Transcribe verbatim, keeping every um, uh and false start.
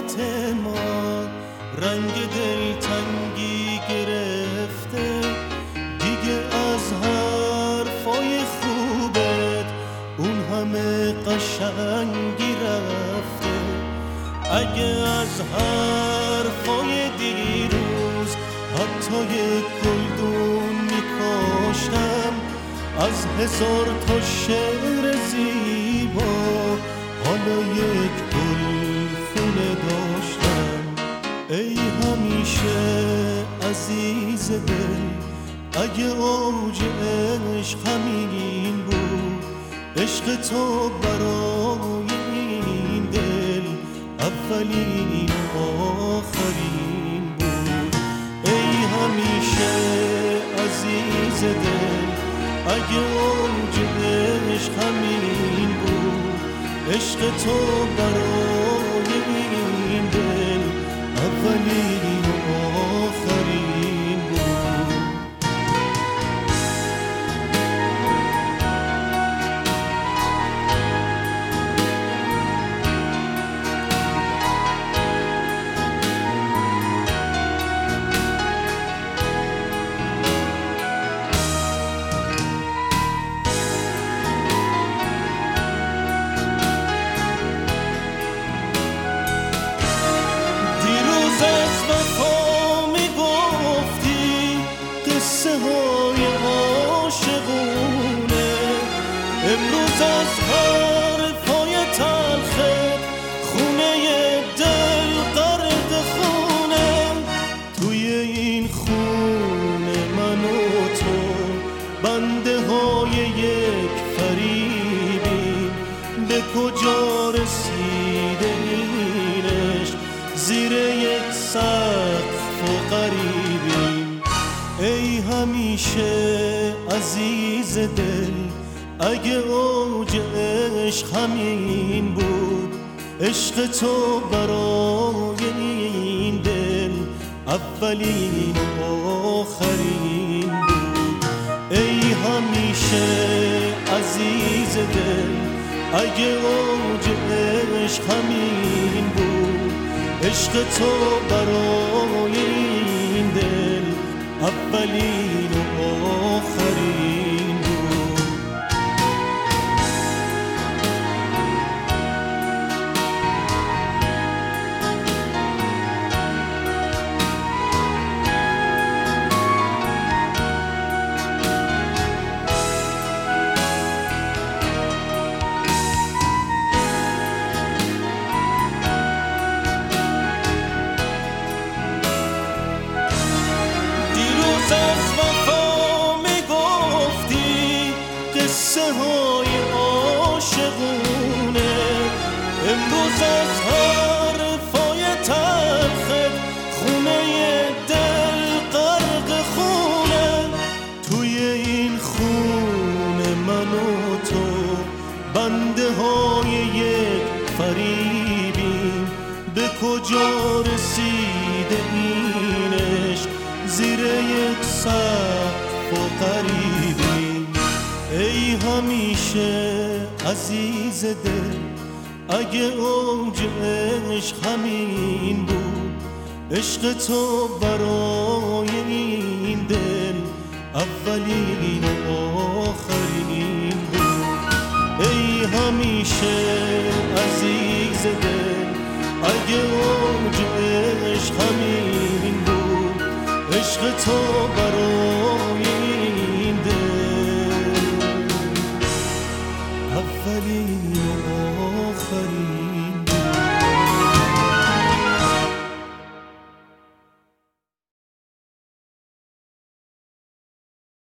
محبت ما رنگ دلتنگی گرفته، دیگه از حرفای خوبت اون همه قشنگی رفته. اگه از حرفای دیروز حتی یک گلدون میکاشتم، از هزار تا شعر زیبا حالا یک گلخونه داشتم. ای همیشه عزیز دل، اگه اوج عشق همین بود، عشق تو برای این دل اولین و آخرین بود. ای همیشه عزیز دل، اگه اوج عشق همین بود، عشق تو برای این دل اولین و آخرین بود. امروز از حرفای تلخت خونه دل غرق خونه. توی این خونه من و تو بنده های یک فریبیم، به کجا رسیده این عشق زیر یک سقف و غریبیم. ای همیشه عزیز دل، اگه اوج عشق همین بود، عشق تو برای این دل اولین و آخرین بود. ای همیشه عزیز دل، اگه اوج عشق همین بود، عشق تو برای این دل اولین و آخرین بود. از وفا میگفتی قصه های عاشقونه، امروز از حرفای تلخت خونه دل غرق خونه. توی این خونه من و تو بنده های یک فریبیم، به کجا رسیده این عشق زیر یک سقف و غریبیم. ای همیشه عزیز دل، اگه اوج عشق همین بود، عشق تو برای این دل اولین و آخرین بود. ای همیشه عزیز دل، اگه اوج عشق همین بود، عشق تو برای این دل اولین و آخرین